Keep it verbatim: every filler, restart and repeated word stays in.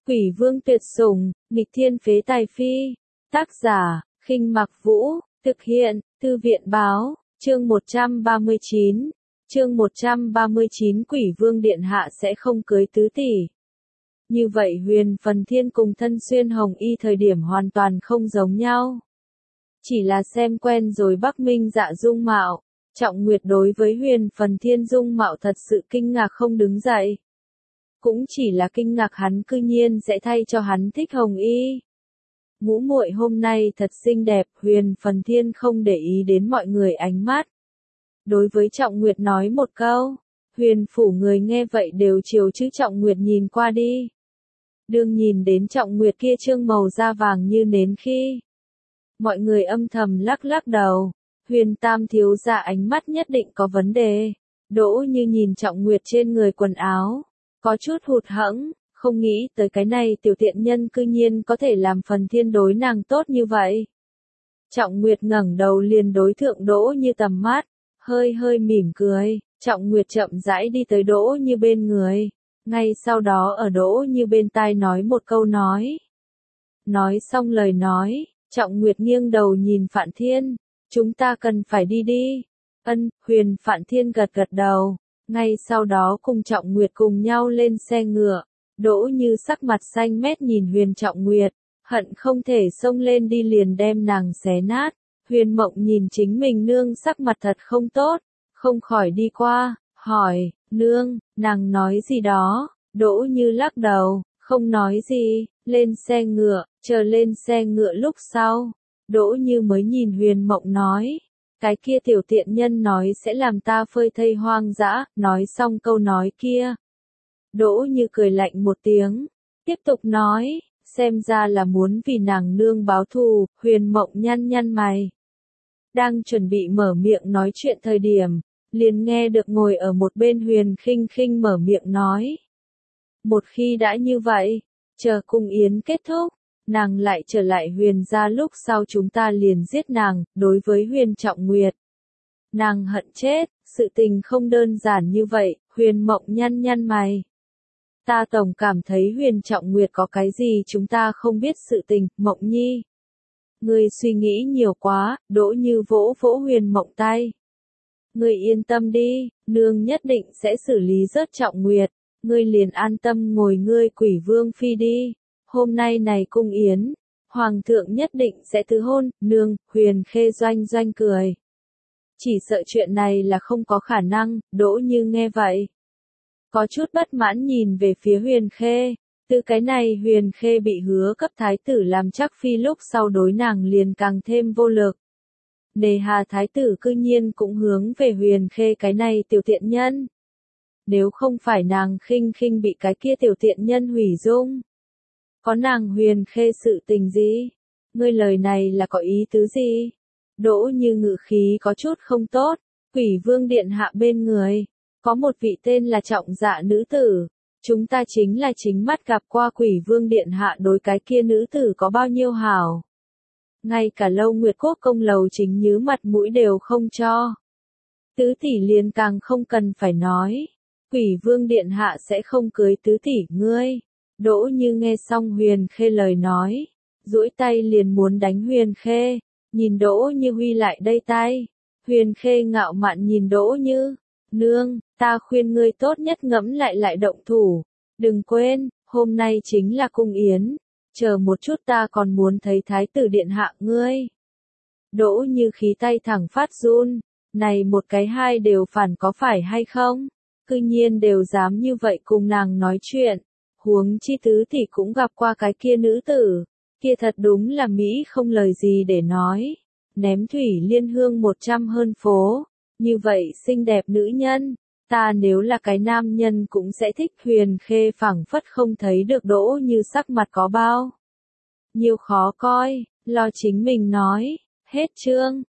Quỷ vương tuyệt sủng, nghịch thiên phế tài phi. Tác giả, Khinh Mặc Vũ, thực hiện, Thư viện báo, chương một trăm ba mươi chín. Chương một trăm ba mươi chín Quỷ vương điện hạ sẽ không cưới tứ tỷ. Như vậy Huyền Phần Thiên cùng Thân Xuyên Hồng Y thời điểm hoàn toàn không giống nhau. Chỉ là xem quen rồi Bắc Minh Dạ dung mạo, Trọng Nguyệt đối với Huyền Phần Thiên dung mạo thật sự kinh ngạc không đứng dậy. Cũng chỉ là kinh ngạc hắn cư nhiên sẽ thay cho hắn thích Hồng Y. Ngũ muội hôm nay thật xinh đẹp, Huyền Phần Thiên không để ý đến mọi người ánh mắt. Đối với Trọng Nguyệt nói một câu, Huyền phủ người nghe vậy đều chiều chứ Trọng Nguyệt nhìn qua đi. Đương nhìn đến Trọng Nguyệt kia trương màu da vàng như nến khi. Mọi người âm thầm lắc lắc đầu, Huyền Tam thiếu gia ánh mắt nhất định có vấn đề. Đỗ Như nhìn Trọng Nguyệt trên người quần áo, có chút hụt hẫng, không nghĩ tới cái này tiểu tiện nhân cư nhiên có thể làm Phần Thiên đối nàng tốt như vậy. Trọng Nguyệt ngẩng đầu liền đối thượng Đỗ Như tầm mắt, hơi hơi mỉm cười, Trọng Nguyệt chậm rãi đi tới Đỗ Như bên người, ngay sau đó ở Đỗ Như bên tai nói một câu nói. Nói xong lời nói, Trọng Nguyệt nghiêng đầu nhìn Phạn Thiên, chúng ta cần phải đi đi. Ân, Huyền Phạn Thiên gật gật đầu, ngay sau đó cùng Trọng Nguyệt cùng nhau lên xe ngựa. Đỗ Như sắc mặt xanh mét nhìn Huyền Trọng Nguyệt, hận không thể xông lên đi liền đem nàng xé nát. Huyền Mộng nhìn chính mình nương sắc mặt thật không tốt, không khỏi đi qua, hỏi, nương, nàng nói gì đó. Đỗ Như lắc đầu, không nói gì, lên xe ngựa, chờ lên xe ngựa lúc sau. Đỗ Như mới nhìn Huyền Mộng nói, cái kia tiểu tiện nhân nói sẽ làm ta phơi thây hoang dã. Nói xong câu nói kia, Đỗ Như cười lạnh một tiếng, tiếp tục nói, xem ra là muốn vì nàng nương báo thù. Huyền Mộng nhăn nhăn mày, đang chuẩn bị mở miệng nói chuyện thời điểm, liền nghe được ngồi ở một bên Huyền Khinh Khinh mở miệng nói. Một khi đã như vậy, chờ cung yến kết thúc, nàng lại trở lại Huyền gia lúc sau chúng ta liền giết nàng. Đối với Huyền Trọng Nguyệt, nàng hận chết, sự tình không đơn giản như vậy. Huyền Mộng nhăn nhăn mày, ta tổng cảm thấy Huyền Trọng Nguyệt có cái gì chúng ta không biết sự tình. Mộng Nhi, ngươi suy nghĩ nhiều quá. Đỗ Như vỗ vỗ Huyền Mộng tay, ngươi yên tâm đi, nương nhất định sẽ xử lý rớt Trọng Nguyệt, ngươi liền an tâm ngồi ngươi Quỷ Vương phi đi. Hôm nay này cung yến, hoàng thượng nhất định sẽ từ hôn. Nương, Huyền Khê doanh doanh cười, chỉ sợ chuyện này là không có khả năng. Đỗ Như nghe vậy, có chút bất mãn nhìn về phía Huyền Khê. Từ cái này Huyền Khê bị hứa cấp thái tử làm chắc phi lúc sau đối nàng liền càng thêm vô lực. Nề hà thái tử cư nhiên cũng hướng về Huyền Khê cái này tiểu tiện nhân. Nếu không phải nàng Khinh Khinh bị cái kia tiểu tiện nhân hủy dung, có nàng Huyền Khê sự tình gì? Ngươi lời này là có ý tứ gì? Đỗ Như ngự khí có chút không tốt. Quỷ Vương điện hạ bên người có một vị tên là Trọng Dạ nữ tử, chúng ta chính là chính mắt gặp qua Quỷ Vương điện hạ đối cái kia nữ tử có bao nhiêu hảo. Ngay cả Lâu Nguyệt Quốc công lầu chính nhứ mặt mũi đều không cho. Tứ tỷ liền càng không cần phải nói. Quỷ Vương điện hạ sẽ không cưới tứ tỷ ngươi. Đỗ Như nghe xong Huyền Khê lời nói, duỗi tay liền muốn đánh Huyền Khê, nhìn Đỗ Như huy lại đây tay. Huyền Khê ngạo mạn nhìn Đỗ Như, nương, ta khuyên ngươi tốt nhất ngẫm lại lại động thủ. Đừng quên, hôm nay chính là cung yến, chờ một chút ta còn muốn thấy thái tử điện hạ ngươi. Đỗ Như khí tay thẳng phát run, này một cái hai đều phản có phải hay không? Cư nhiên đều dám như vậy cùng nàng nói chuyện. Huống chi tứ tỷ cũng gặp qua cái kia nữ tử, kia thật đúng là Mỹ không lời gì để nói. Ném Thủy Liên hương một trăm hơn phố, như vậy xinh đẹp nữ nhân, ta nếu là cái nam nhân cũng sẽ thích. Huyền Khê phảng phất không thấy được Đỗ Như sắc mặt có bao nhiêu khó coi, lo chính mình nói, hết chương.